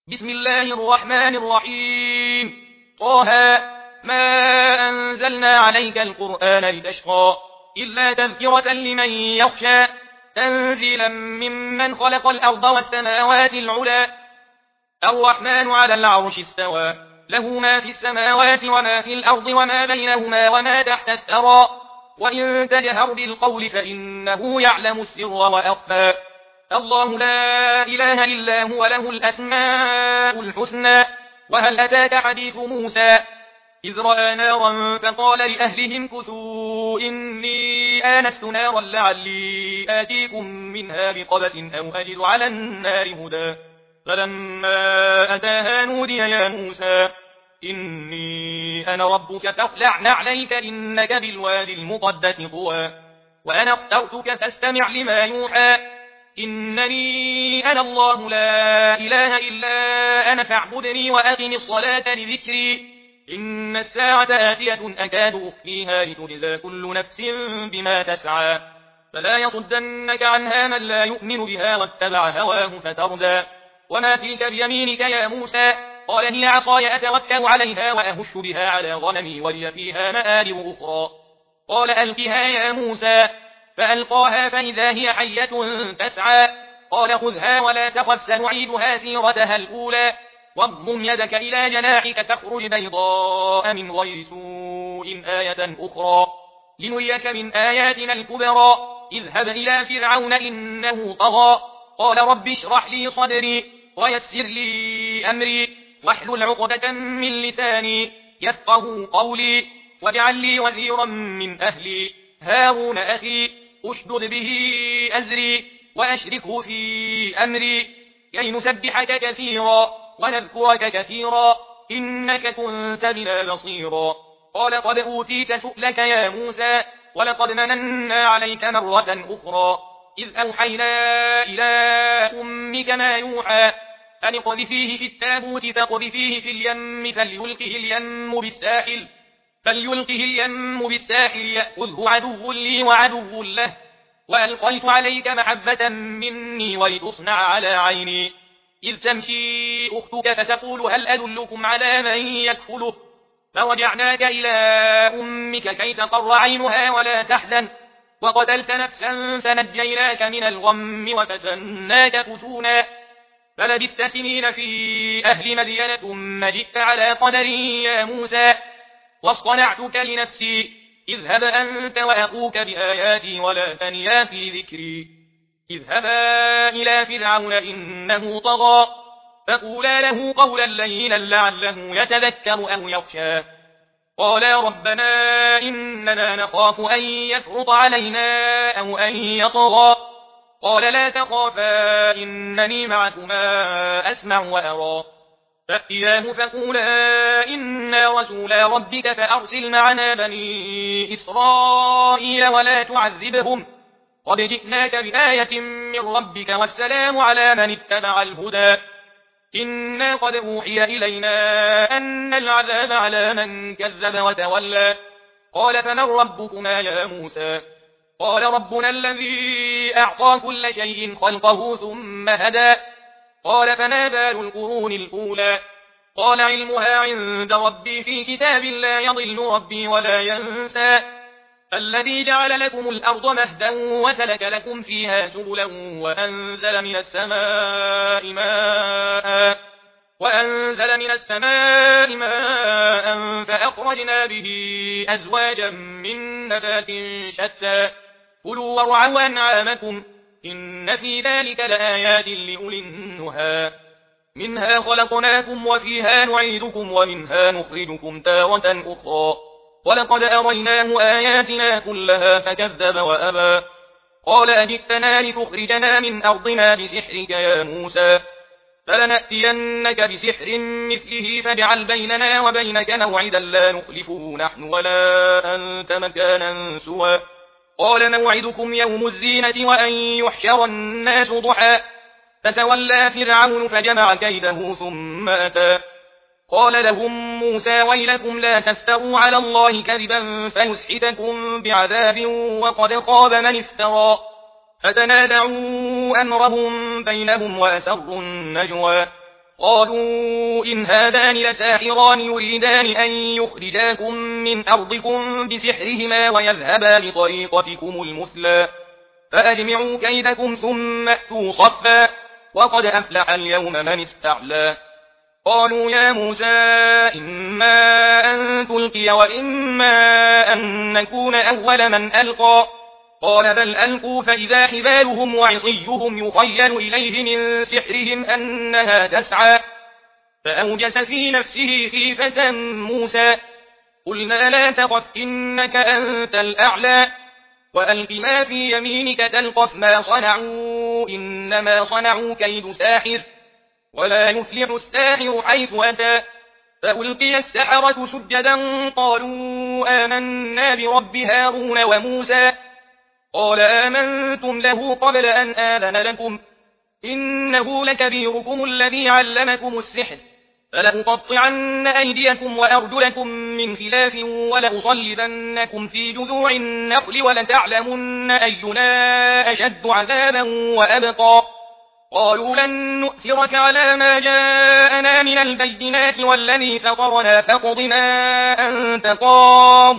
بسم الله الرحمن الرحيم. طه. ما أنزلنا عليك القرآن لتشقى إلا تذكرة لمن يخشى تنزيلا ممن خلق الأرض والسماوات العلى الرحمن على العرش استوى له ما في السماوات وما في الأرض وما بينهما وما تحت الثرى وإن تجهر بالقول فإنه يعلم السر وأخفى الله لا إله إلا هو له الأسماء الحسنى. وهل أتاك حديث موسى إذ رأى نارا فقال لأهلهم كثوا إني آنست نارا لعلي آتيكم منها بقبس أو أجد على النار هدى فلما أتاها نودي يا موسى إني أنا ربك فاخلع عليك إنك بالوادي المقدس طوى وأنا اخترتك فاستمع لما يوحى إنني أنا الله لا إله إلا أنا فاعبدني وأقم الصلاة لذكري إن الساعة آتية أكاد أخفيها لتجزى كل نفس بما تسعى فلا يصدنك عنها من لا يؤمن بها واتبع هواه فتردى وما تلك بيمينك يا موسى قال هي عصاي أتوكل عليها وأهش بها على غنمي ولي فيها مآرب أخرى قال ألقها يا موسى فألقاها فإذا هي حية تسعى قال خذها ولا تخف سنعيدها سيرتها الأولى واضم يدك إلى جناحك تخرج بيضاء من غير سوء آية أخرى لنريك من آياتنا الكبرى اذهب إلى فرعون إنه طغى قال رب اشرح لي صدري ويسر لي أمري واحلل عقدة من لساني يفقه قولي واجعل لي وزيرا من أهلي هارون أخي أشدد به أزري وأشركه في أمري كي نسبحك كثيرا ونذكرك كثيرا إنك كنت بنا بصيرا قال قد أوتيت سؤلك يا موسى ولقد مننا عليك مرة أخرى إذ أوحينا إلى أمك ما يوحى أن اقذفيه في التابوت فاقذفيه في اليم فليلقه اليم بالساحل يأخذه عدو لي وعدو له وألقيت عليك محبة مني ولتصنع على عيني إذ تمشي أختك فتقول هل أدلكم على من يكفله فرجعناك إلى أمك كي تقر عينها ولا تحزن وقتلت نفسا فنجيناك من الغم وفتناك فتونا فلبثت سنين في أهل مدين ثم جئت على قدري يا موسى واصطنعتك لنفسي اذهب أنت وأخوك بآياتي ولا تنيا في ذكري اذهبا إلى فرعون إنه طغى فقولا له قولا لينا لعله يتذكر أو يخشى قالا ربنا إننا نخاف أن يفرط علينا أو أن يطغى قال لا تخافا إنني معكما أسمع وأرى فأتياه فقولا إنا رسولا ربك فأرسل معنا بني إسرائيل ولا تعذبهم قد جئناك بآية من ربك والسلام على من اتبع الهدى إنا قد أوحي إلينا أن العذاب على من كذب وتولى قال فمن ربكما يا موسى قال ربنا الذي أعطى كل شيء خلقه ثم هدى قال فما بال القرون الأولى قال علمها عند ربي في كتاب لا يضل ربي ولا ينسى الذي جعل لكم الأرض مهدا وسلك لكم فيها سبلا وأنزل من السماء ماء فأخرجنا به أزواجا من نبات شتى كلوا وارعوا أنعامكم إن في ذلك لآيات لأولي النهى منها خلقناكم وفيها نعيدكم ومنها نخرجكم تارة أخرى ولقد أريناه آياتنا كلها فكذب وأبى قال أجئتنا لتخرجنا من أرضنا بسحرك يا موسى فلنأتينك بسحر مثله فاجعل بيننا وبينك موعدا لا نخلفه نحن ولا أنت مكانا سوى قال موعدكم يوم الزينة وأن يحشر الناس ضحى فتولى فرعون فجمع كيده ثم أتى قال لهم موسى ويلكم لا تفتروا على الله كذبا فيسحتكم بعذاب وقد خاب من افترى فتنازعوا أمرهم بينهم وأسروا النجوى قالوا إن هذان لساحران يريدان أن يخرجاكم من أرضكم بسحرهما ويذهبا بطريقتكم المثلى فأجمعوا كيدكم ثم أتوا صفا وقد أفلح اليوم من استعلى قالوا يا موسى إما أن تلقي وإما أن نكون أول من ألقى قال بل ألقوا فإذا حبالهم وعصيهم يخيل إليه من سحرهم أنها تسعى فأوجس في نفسه خيفة موسى قلنا لا تخف إنك أنت الأعلى وألق ما في يمينك تلقف ما صنعوا إنما صنعوا كيد ساحر ولا يفلح الساحر حيث أتى فألقي السحرة سجدا قالوا آمنا برب هارون وموسى قال آمنتم له قبل أن آذن لكم إنه لكبيركم الذي علمكم السحر فلأقطعن أيديكم وأرجلكم من خلاف ولأصلبنكم في جذوع النخل ولتعلمن أينا أشد عذابا وأبقى قالوا لن نؤثرك على ما جاءنا من البينات والذي فطرنا فاقض ما أنت قاض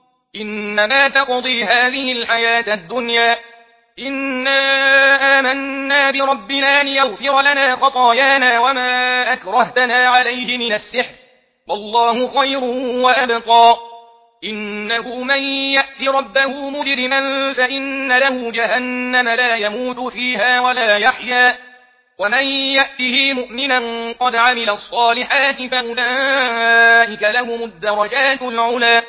إنما تقضي هذه الحياة الدنيا إنا آمنا بربنا ليغفر لنا خطايانا وما أكرهتنا عليه من السحر والله خير وأبقى إنه من يأت ربه مجرما فإن له جهنم لا يموت فيها ولا يحيا ومن يأته مؤمنا قد عمل الصالحات فأولئك لهم الدرجات العلى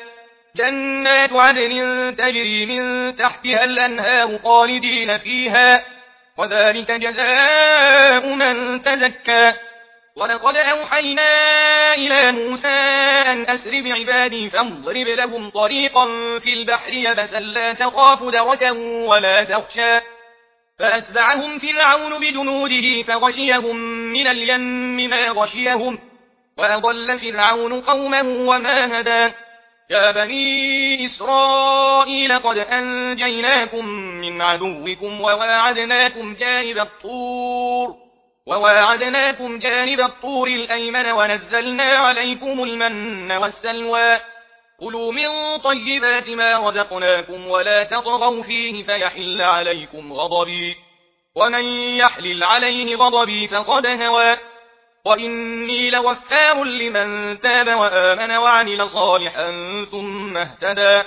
جنات عدن تجري من تحتها الأنهار خالدين فيها وذلك جزاء من تزكى ولقد أوحينا إلى موسى أن أسر بعبادي فاضرب لهم طريقا في البحر يبسا لا تخاف دركا ولا تخشى فأتبعهم فرعون بجنوده فغشيهم من اليم ما غشيهم وأضل فرعون قومه وما هدى يا بني إسرائيل قد أنجيناكم من عدوكم وواعدناكم جانب الطور الأيمن ونزلنا عليكم المن والسلوى كلوا من طيبات ما رزقناكم ولا تطغوا فيه فيحل عليكم غضبي ومن يحلل عليه غضبي فقد هوى وإني لغفار لمن تاب وآمن وعمل صالحا ثم اهتدى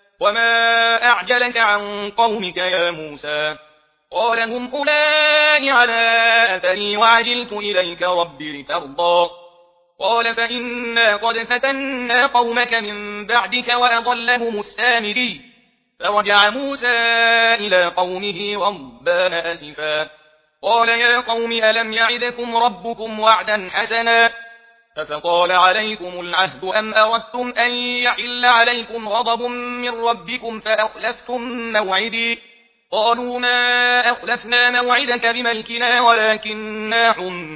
وما أعجلك عن قومك يا موسى قال هم أولئك على أثري وعجلت إليك رب لترضى قال فإنا قد فتنا قومك من بعدك وأضلهم السامري فرجع موسى إلى قومه غضبان أسفا قال يا قوم ألم يعدكم ربكم وعدا حسنا أفطال عليكم العهد أم أردتم أن يحل عليكم غضب من ربكم فأخلفتم موعدي قالوا ما أخلفنا موعدك بملكنا ولكننا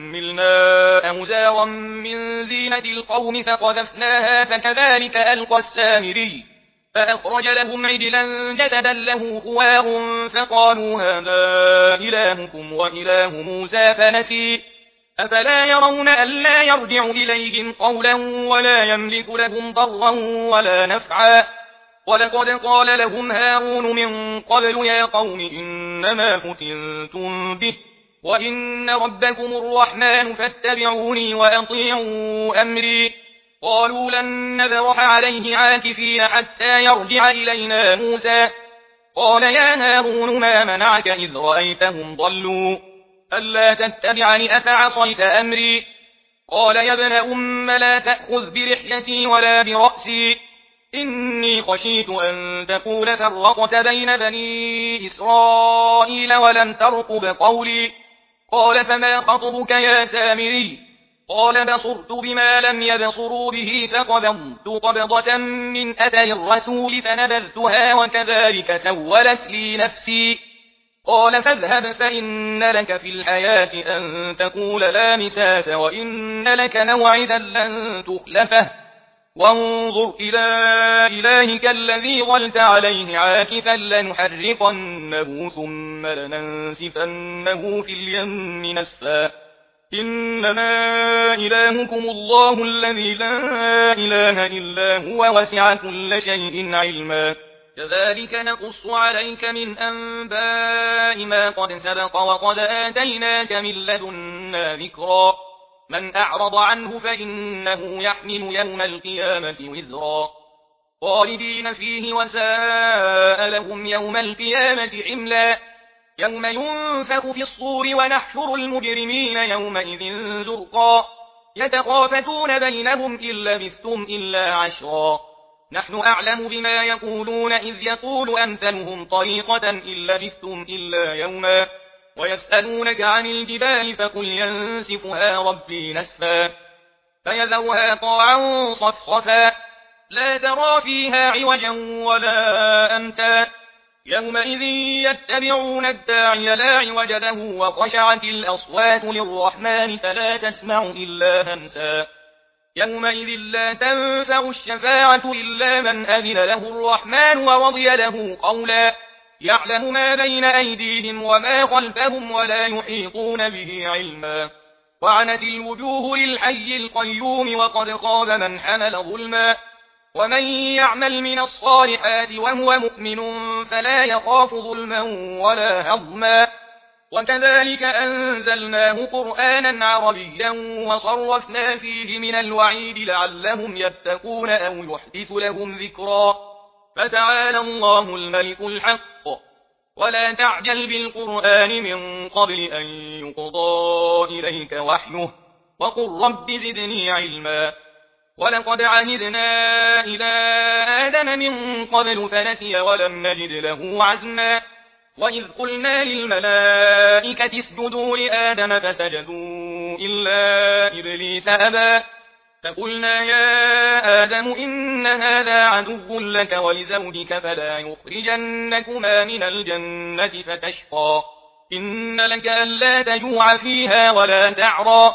حملنا أوزارا من زينة القوم فقذفناها فكذلك ألقى السامري فأخرج لهم عجلا جسدا له خوار فقالوا هذا إلهكم وإله موسى فنسي أفلا يرون ألا يرجع إليهم قولا ولا يملك لهم ضرا ولا نفعا ولقد قال لهم هارون من قبل يا قوم إنما فتنتم به وإن ربكم الرحمن فاتبعوني وأطيعوا أمري قالوا لن نبرح عليه عاكفين حتى يرجع إلينا موسى قال يا هارون ما منعك إذ رأيتهم ضلوا ألا تتبعني أفعصيت أمري قال يا ابن أم لا تأخذ برحلتي ولا برأسي إني خشيت أن تقول فرقت بين بني إسرائيل ولم ترقب قولي قال فما خطبك يا سامري قال بصرت بما لم يبصروا به فقبضت قبضة من أثر الرسول فنبذتها وكذلك سولت لي نفسي قال فاذهب فإن لك في الحياة أن تقول لا مساس وإن لك موعدا لن تخلفه وانظر إلى إلهك الذي ظلت عليه عاكفا لنحرقنه ثم لننسفنه في اليم نسفا إنما إلهكم الله الذي لا إله إلا هو وسع كل شيء علما كذلك نقص عليك من أنباء ما قد سبق وقد آتيناك من لدنا ذكرا من أعرض عنه فإنه يحمل يوم القيامة وزرا خالدين فيه وساء لهم يوم القيامة حملا يوم ينفخ في الصور ونحشر المجرمين يومئذ زرقا يتخافتون بينهم إن لبثتم إلا عشرا نحن أعلم بما يقولون إذ يقول أمثلهم طريقة إن لبثتم إلا يوما ويسألونك عن الجبال فقل ينسفها ربي نسفا فيذرها قاعا صفصفا لا ترى فيها عوجا ولا أمتا يومئذ يتبعون الداعي لا عوج له وخشعت الأصوات للرحمن فلا تسمع إلا همسا يومئذ لا تنفع الشفاعة إلا من أذن له الرحمن ورضي له قولا يعلم ما بين أيديهم وما خلفهم ولا يحيطون به علما وعنت الوجوه للحي القيوم وقد خاب من حمل ظلما ومن يعمل من الصالحات وهو مؤمن فلا يخاف ظلما ولا هضما وكذلك أنزلناه قرآنا عربيا وصرفنا فيه من الوعيد لعلهم يتقون أو يحدث لهم ذكرا فتعالى الله الملك الحق ولا تعجل بالقرآن من قبل أن يقضى إليك وحيه وقل رب زدني علما ولقد عهدنا إلى آدم من قبل فنسي ولم نجد له عزما وإذ قلنا للملائكة اسجدوا لآدم فسجدوا إلا إبليس أبى فقلنا يا آدم إن هذا عدو لك ولزوجك فلا يخرجنكما من الجنة فتشقى إن لك ألا تجوع فيها ولا تعرى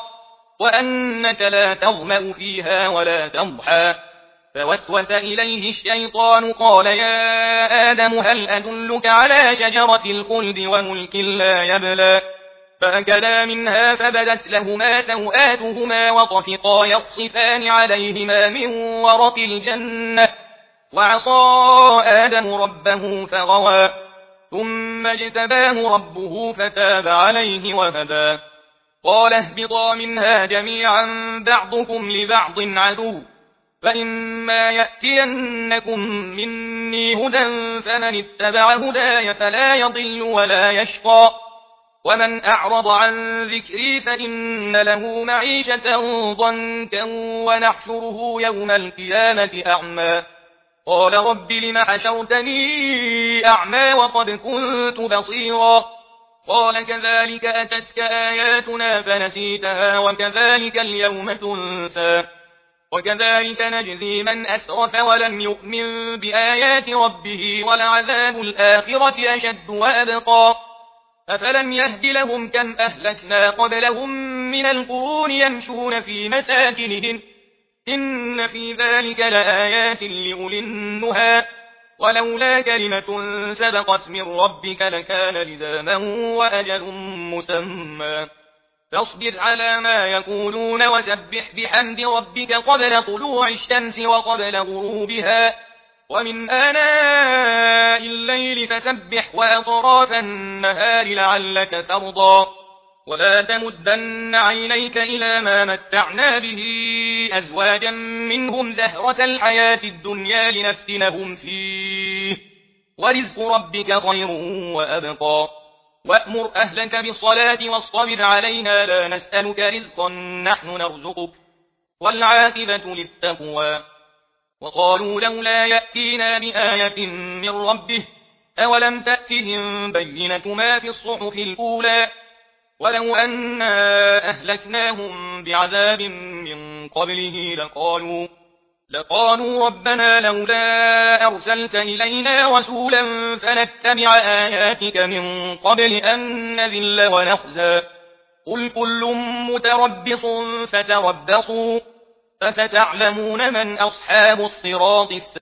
وأنك لا تظمأ فيها ولا تضحى فوسوس إليه الشيطان قال يا آدم هل أدلك على شجرة الخلد وملك لا يبلى فأكلا منها فبدت لهما سوآتهما وطفقا يخصفان عليهما من ورق الجنة وعصى آدم ربه فغوى ثم اجتباه ربه فتاب عليه وهدى قال اهبطا منها جميعا بعضكم لبعض عدو فإما يأتينكم مني هدى فمن اتبع هداي فلا يضل ولا يشقى ومن أعرض عن ذكري فإن له معيشة ضنكا ونحشره يوم القيامة أعمى قال رب لم حشرتني أعمى وقد كنت بصيرا قال كذلك أتتك آياتنا فنسيتها وكذلك اليوم تنسى وكذلك نجزي من أسرف ولم يؤمن بآيات ربه ولعذاب الآخرة أشد وأبقى أفلم يهد لهم كم أهلكنا قبلهم من القرون يمشون في مساكنهم إن في ذلك لآيات لأولي النهى ولولا كلمة سبقت من ربك لكان لزاما وأجل مسمى فاصبر على ما يقولون وسبح بحمد ربك قبل طلوع الشمس وقبل غروبها ومن آناء الليل فسبح وأطراف النهار لعلك ترضى ولا تمدن عينيك إلى ما متعنا به أزواجا منهم زهرة الحياة الدنيا لنفتنهم فيه ورزق ربك خير وأبقى وأمر أهلك بالصلاة واصطبر عليها لا نسألك رزقا نحن نرزقك والعاقبة للتقوى وقالوا لولا يأتينا بآية من ربه أولم تأتهم بينة ما في الصحف الأولى ولو أنا أهلكناهم بعذاب من قبله لقالوا ربنا لولا أرسلت إلينا رسولا فنتبع آياتك من قبل أن نذل ونخزى قل كل متربص فتربصوا فستعلمون من أصحاب الصراط السبيل